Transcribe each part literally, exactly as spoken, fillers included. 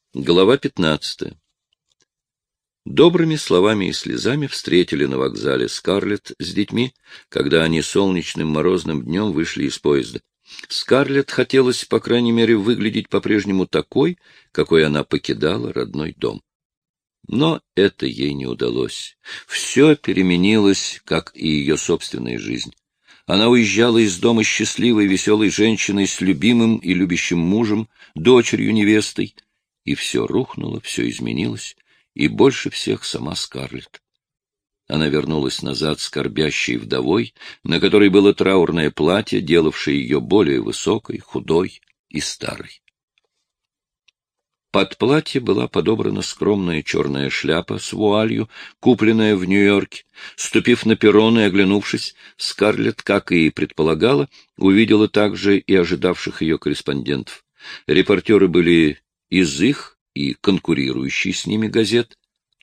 Глава пятнадцатая. Добрыми словами и слезами встретили на вокзале Скарлетт с детьми, когда они солнечным морозным днем вышли из поезда. Скарлетт хотелось, по крайней мере, выглядеть по-прежнему такой, какой она покидала родной дом. Но это ей не удалось. Все переменилось, как и ее собственная жизнь. Она уезжала из дома счастливой, веселой женщиной с любимым и любящим мужем, дочерью, невестой, и все рухнуло, все изменилось, и больше всех сама Скарлетт. Она вернулась назад скорбящей вдовой, на которой было траурное платье, делавшее ее более высокой, худой и старой. Под платье была подобрана скромная черная шляпа с вуалью, купленная в Нью-Йорке. Ступив на перрон и оглянувшись, Скарлетт, как и предполагала, увидела также и ожидавших ее корреспондентов. Репортеры были из их и конкурирующей с ними газет.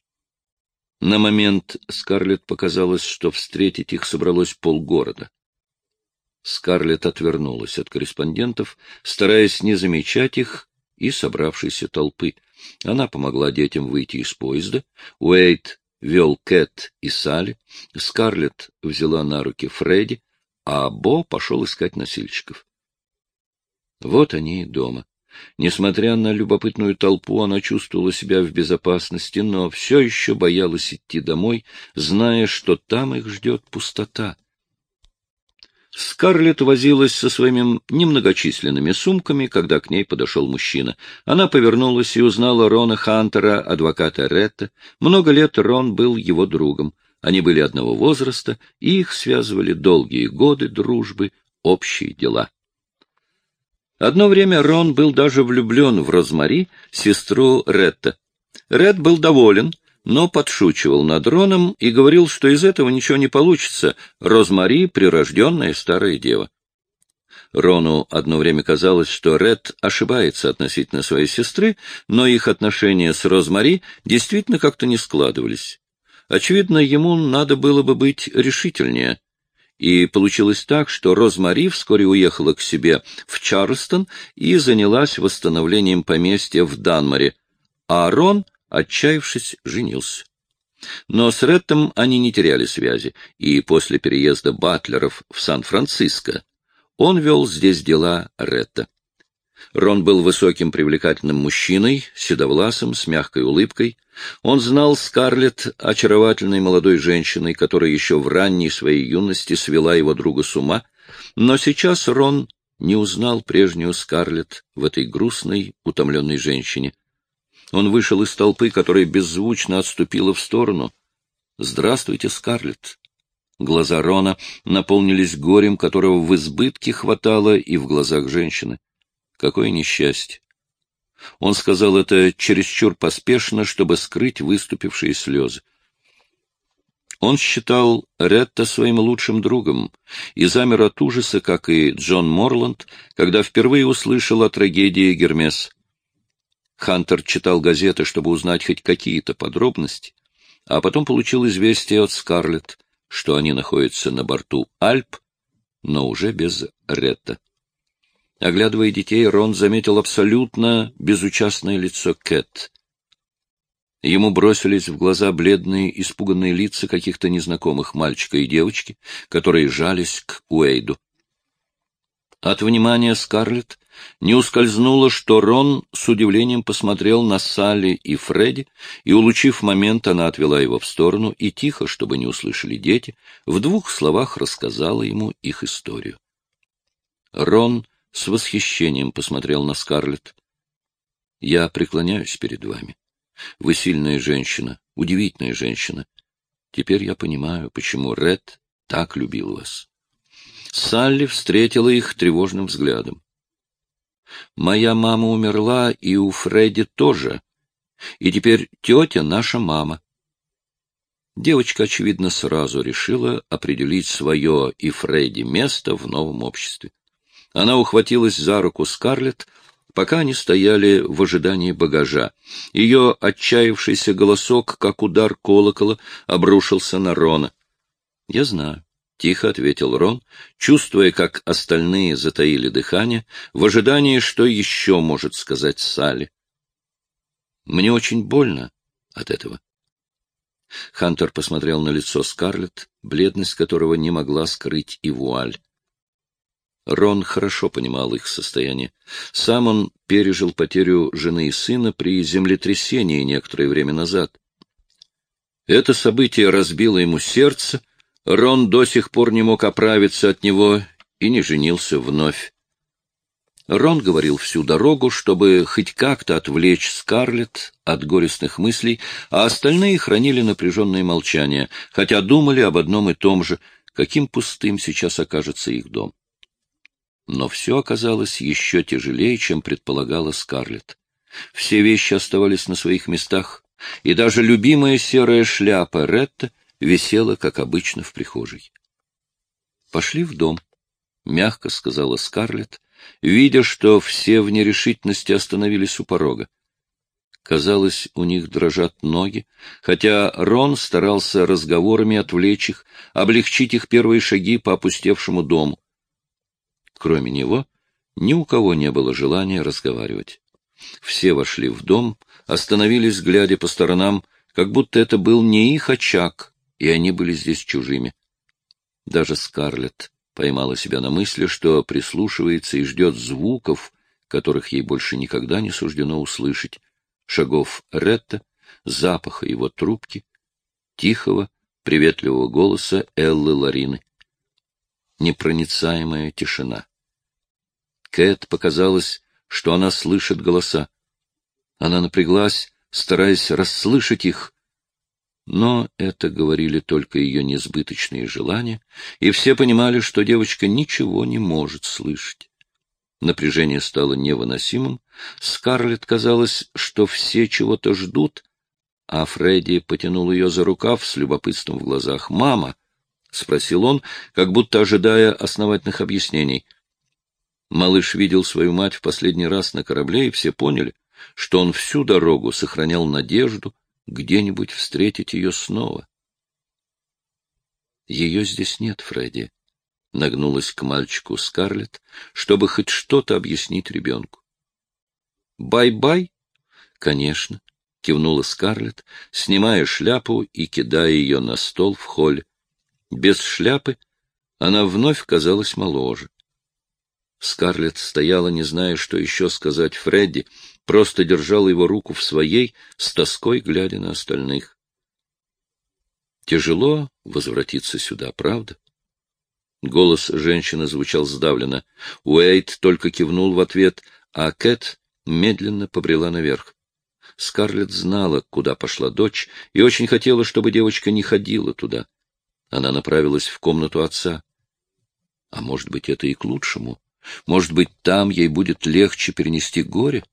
На момент Скарлетт показалось, что встретить их собралось полгорода. Скарлетт отвернулась от корреспондентов, стараясь не замечать их и собравшейся толпы. Она помогла детям выйти из поезда. Уэйд вел Кэт и Салли, Скарлетт взяла на руки Фредди, а Бо пошел искать носильщиков. Вот они и дома. Несмотря на любопытную толпу, она чувствовала себя в безопасности, но все еще боялась идти домой, зная, что там их ждет пустота. Скарлетт возилась со своими немногочисленными сумками, когда к ней подошел мужчина. Она повернулась и узнала Рона Хантера, адвоката Ретта. Много лет Рон был его другом. Они были одного возраста, и их связывали долгие годы дружбы, общие дела. Одно время Рон был даже влюблен в Розмари, сестру Ретта. Рет был доволен, но подшучивал над Роном и говорил, что из этого ничего не получится, Розмари — прирожденная старая дева. Рону одно время казалось, что Рет ошибается относительно своей сестры, но их отношения с Розмари действительно как-то не складывались. Очевидно, ему надо было бы быть решительнее. И получилось так, что Розмари вскоре уехала к себе в Чарльстон и занялась восстановлением поместья в Данморе, а Рон, отчаявшись, женился. Но с Реттом они не теряли связи, и после переезда Батлеров в Сан-Франциско он вел здесь дела Ретта. Рон был высоким привлекательным мужчиной, седовласым, с мягкой улыбкой. Он знал Скарлетт, очаровательной молодой женщиной, которая еще в ранней своей юности свела его друга с ума, но сейчас Рон не узнал прежнюю Скарлетт в этой грустной, утомленной женщине. Он вышел из толпы, которая беззвучно отступила в сторону. «Здравствуйте, Скарлетт!» Глаза Рона наполнились горем, которого в избытке хватало и в глазах женщины. Какое несчастье! Он сказал это чересчур поспешно, чтобы скрыть выступившие слезы. Он считал Ретта своим лучшим другом и замер от ужаса, как и Джон Морланд, когда впервые услышал о трагедии Гермес. Хантер читал газеты, чтобы узнать хоть какие-то подробности, а потом получил известие от Скарлетт, что они находятся на борту Альп, но уже без Ретта. Оглядывая детей, Рон заметил абсолютно безучастное лицо Кэт. Ему бросились в глаза бледные, испуганные лица каких-то незнакомых мальчика и девочки, которые жались к Уэйду. От внимания Скарлетт не ускользнуло, что Рон с удивлением посмотрел на Салли и Фредди, и, улучив момент, она отвела его в сторону и тихо, чтобы не услышали дети, в двух словах рассказала ему их историю. Рон с восхищением посмотрел на Скарлетт. «Я преклоняюсь перед вами. Вы сильная женщина, удивительная женщина. Теперь я понимаю, почему Рет так любил вас». Салли встретила их тревожным взглядом. «Моя мама умерла, и у Фредди тоже. И теперь тетя наша мама». Девочка, очевидно, сразу решила определить свое и Фредди место в новом обществе. Она ухватилась за руку Скарлетт, пока они стояли в ожидании багажа. Ее отчаявшийся голосок, как удар колокола, обрушился на Рона. — Я знаю, — тихо ответил Рон, чувствуя, как остальные затаили дыхание, в ожидании, что еще может сказать Салли. Мне очень больно от этого. Хантер посмотрел на лицо Скарлетт, бледность которого не могла скрыть и вуаль. Рон хорошо понимал их состояние. Сам он пережил потерю жены и сына при землетрясении некоторое время назад. Это событие разбило ему сердце, Рон до сих пор не мог оправиться от него и не женился вновь. Рон говорил всю дорогу, чтобы хоть как-то отвлечь Скарлетт от горестных мыслей, а остальные хранили напряженное молчание, хотя думали об одном и том же, каким пустым сейчас окажется их дом. Но все оказалось еще тяжелее, чем предполагала Скарлетт. Все вещи оставались на своих местах, и даже любимая серая шляпа Ретта висела, как обычно, в прихожей. «Пошли в дом», — мягко сказала Скарлетт, видя, что все в нерешительности остановились у порога. Казалось, у них дрожат ноги, хотя Рон старался разговорами отвлечь их, облегчить их первые шаги по опустевшему дому. Кроме него, ни у кого не было желания разговаривать. Все вошли в дом, остановились, глядя по сторонам, как будто это был не их очаг, и они были здесь чужими. Даже Скарлетт поймала себя на мысли, что прислушивается и ждет звуков, которых ей больше никогда не суждено услышать, шагов Ретта, запаха его трубки, тихого, приветливого голоса Эллы Ларины. Непроницаемая тишина. Кэт показалось, что она слышит голоса. Она напряглась, стараясь расслышать их, но это говорили только ее несбыточные желания, и все понимали, что девочка ничего не может слышать. Напряжение стало невыносимым. Скарлетт казалось, что все чего-то ждут, а Фредди потянул ее за рукав с любопытством в глазах. «Мама!» — спросил он, как будто ожидая основательных объяснений. Малыш видел свою мать в последний раз на корабле, и все поняли, что он всю дорогу сохранял надежду где-нибудь встретить ее снова. «Ее здесь нет, Фредди», — нагнулась к мальчику Скарлетт, чтобы хоть что-то объяснить ребенку. «Бай-бай?» «Конечно», — кивнула Скарлетт, снимая шляпу и кидая ее на стол в холле. Без шляпы она вновь казалась моложе. Скарлетт стояла, не зная, что еще сказать Фредди, просто держала его руку в своей, с тоской глядя на остальных. Тяжело возвратиться сюда, правда? Голос женщины звучал сдавленно. Уэйд только кивнул в ответ, а Кэт медленно побрела наверх. Скарлетт знала, куда пошла дочь, и очень хотела, чтобы девочка не ходила туда. Она направилась в комнату отца. А может быть, это и к лучшему? Может быть, там ей будет легче перенести горе?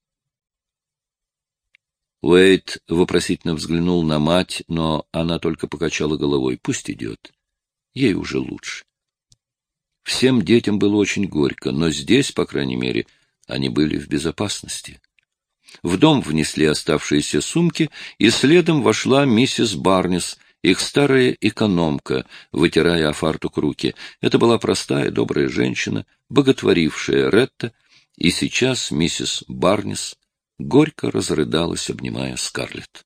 Уэйд вопросительно взглянул на мать, но она только покачала головой. Пусть идет. Ей уже лучше. Всем детям было очень горько, но здесь, по крайней мере, они были в безопасности. В дом внесли оставшиеся сумки, и следом вошла миссис Барнис, их старая экономка, вытирая о фартук руки. Это была простая, добрая женщина, боготворившая Ретта, и сейчас миссис Барнис горько разрыдалась, обнимая Скарлетт.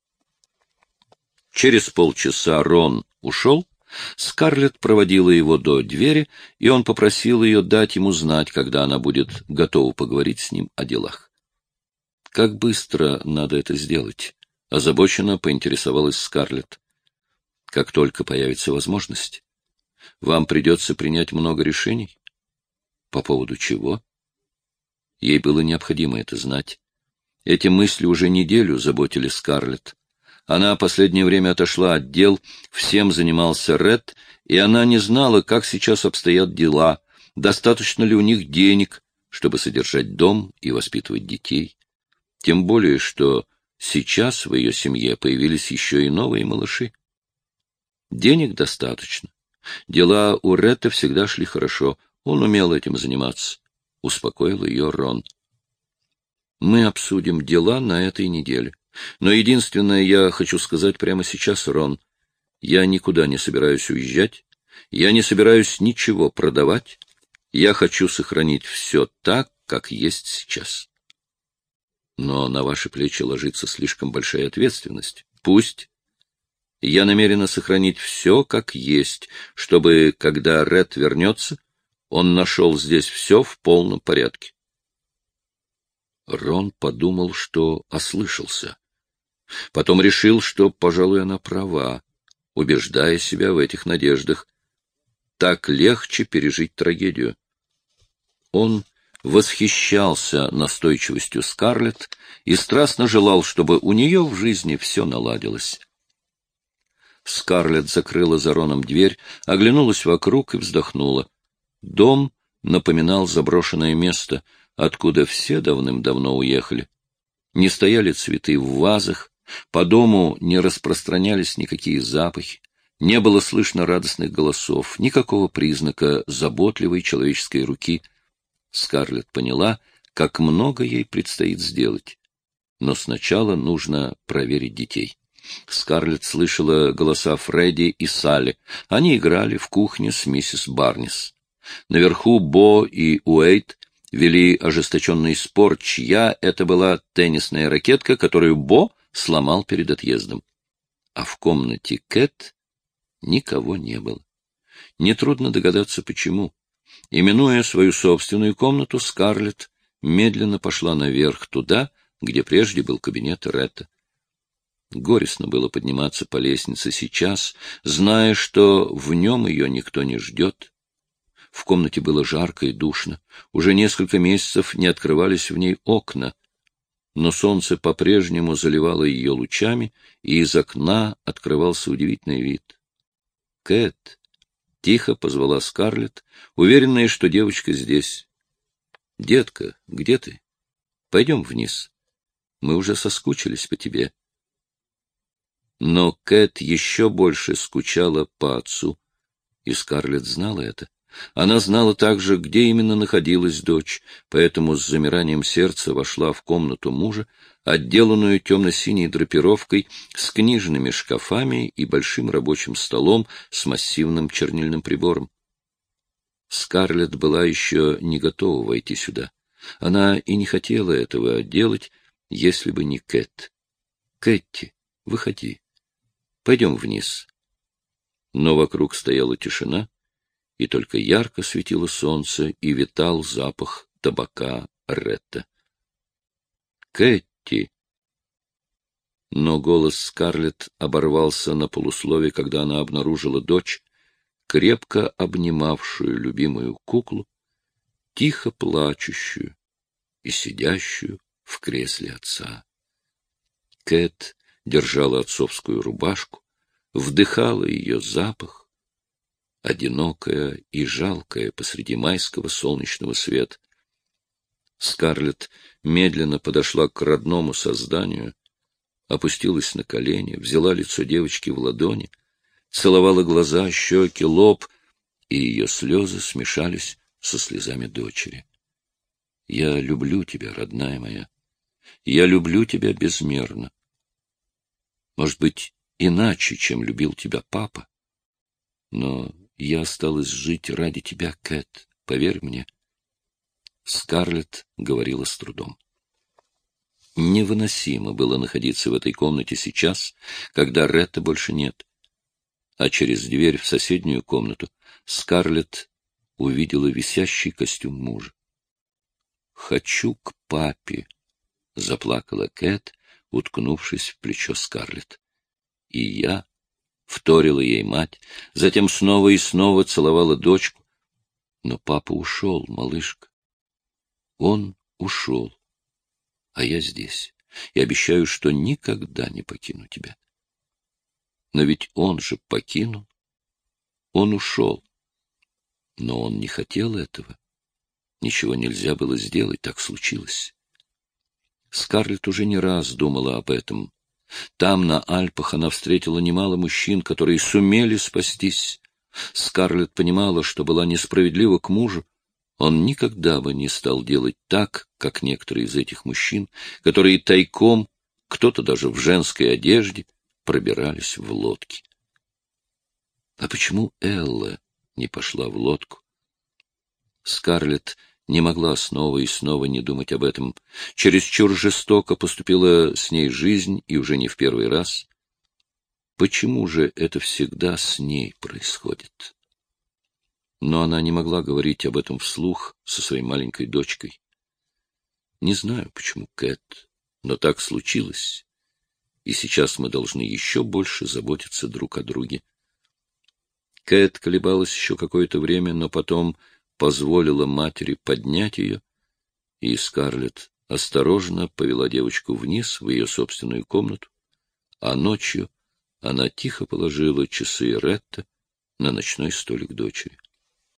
Через полчаса Рон ушел, Скарлетт проводила его до двери, и он попросил ее дать ему знать, когда она будет готова поговорить с ним о делах. «Как быстро надо это сделать?» — озабоченно поинтересовалась Скарлетт. «Как только появится возможность. Вам придется принять много решений». «По поводу чего?» Ей было необходимо это знать. Эти мысли уже неделю заботили Скарлетт. Она последнее время отошла от дел, всем занимался Ред, и она не знала, как сейчас обстоят дела, достаточно ли у них денег, чтобы содержать дом и воспитывать детей. Тем более, что сейчас в ее семье появились еще и новые малыши. Денег достаточно. Дела у Ретта всегда шли хорошо, он умел этим заниматься, — успокоил ее Рон. Мы обсудим дела на этой неделе. Но единственное, я хочу сказать прямо сейчас, Рон, я никуда не собираюсь уезжать, я не собираюсь ничего продавать, я хочу сохранить все так, как есть сейчас. Но на ваши плечи ложится слишком большая ответственность. Пусть. Я намерена сохранить все как есть, чтобы, когда Ред вернется, он нашел здесь все в полном порядке. Рон подумал, что ослышался. Потом решил, что, пожалуй, она права, убеждая себя в этих надеждах. Так легче пережить трагедию. Он восхищался настойчивостью Скарлетт и страстно желал, чтобы у нее в жизни все наладилось. Скарлетт закрыла за Роном дверь, оглянулась вокруг и вздохнула. Дом напоминал заброшенное место, откуда все давным-давно уехали. Не стояли цветы в вазах, по дому не распространялись никакие запахи, не было слышно радостных голосов, никакого признака заботливой человеческой руки. Скарлетт поняла, как много ей предстоит сделать. Но сначала нужно проверить детей. Скарлетт слышала голоса Фредди и Салли. Они играли в кухне с миссис Барнис. Наверху Бо и Уэйт вели ожесточенный спор, чья это была теннисная ракетка, которую Бо сломал перед отъездом. А в комнате Кэт никого не было. Нетрудно догадаться, почему. Именуя свою собственную комнату, Скарлетт медленно пошла наверх, туда, где прежде был кабинет Ретта. Горестно было подниматься по лестнице сейчас, зная, что в нем ее никто не ждет. В комнате было жарко и душно. Уже несколько месяцев не открывались в ней окна, но солнце по-прежнему заливало ее лучами, и из окна открывался удивительный вид. «Кэт!» — тихо позвала Скарлетт, уверенная, что девочка здесь. «Детка, где ты? Пойдем вниз. Мы уже соскучились по тебе». Но Кэт еще больше скучала по отцу, и Скарлетт знала это. Она знала также, где именно находилась дочь, поэтому с замиранием сердца вошла в комнату мужа, отделанную темно-синей драпировкой, с книжными шкафами и большим рабочим столом с массивным чернильным прибором. Скарлетт была еще не готова войти сюда. Она и не хотела этого делать, если бы не Кэт. «Кэтти, выходи. Пойдем вниз». Но вокруг стояла тишина, и только ярко светило солнце, и витал запах табака Ретта. «Кэтти!» Но голос Скарлетт оборвался на полуслове, когда она обнаружила дочь, крепко обнимавшую любимую куклу, тихо плачущую и сидящую в кресле отца. Кэт держала отцовскую рубашку, вдыхала ее запах, одинокая и жалкая посреди майского солнечного света. Скарлетт медленно подошла к родному созданию, опустилась на колени, взяла лицо девочки в ладони, целовала глаза, щеки, лоб, и ее слезы смешались со слезами дочери. «Я люблю тебя, родная моя. Я люблю тебя безмерно. Может быть, иначе, чем любил тебя папа. Но я осталась жить ради тебя, Кэт, поверь мне». Скарлетт говорила с трудом. Невыносимо было находиться в этой комнате сейчас, когда Ретта больше нет. А через дверь в соседнюю комнату Скарлетт увидела висящий костюм мужа. «Хочу к папе», — заплакала Кэт, уткнувшись в плечо Скарлетт. «И я», — вторила ей мать, затем снова и снова целовала дочку. «Но папа ушел, малышка. Он ушел, а я здесь, и обещаю, что никогда не покину тебя». Но ведь он же покинул. Он ушел. Но он не хотел этого. Ничего нельзя было сделать, так случилось. Скарлетт уже не раз думала об этом. Там, на Альпах, она встретила немало мужчин, которые сумели спастись. Скарлетт понимала, что была несправедлива к мужу. Он никогда бы не стал делать так, как некоторые из этих мужчин, которые тайком, кто-то даже в женской одежде, пробирались в лодки. А почему Элла не пошла в лодку? Скарлетт Не могла снова и снова не думать об этом. Чересчур жестоко поступила с ней жизнь, и уже не в первый раз. Почему же это всегда с ней происходит? Но она не могла говорить об этом вслух со своей маленькой дочкой. Не знаю, почему, Кэт, но так случилось, и сейчас мы должны еще больше заботиться друг о друге. Кэт колебалась еще какое-то время, но потом позволила матери поднять ее, и Скарлетт осторожно повела девочку вниз в ее собственную комнату, а ночью она тихо положила часы Ретта на ночной столик дочери.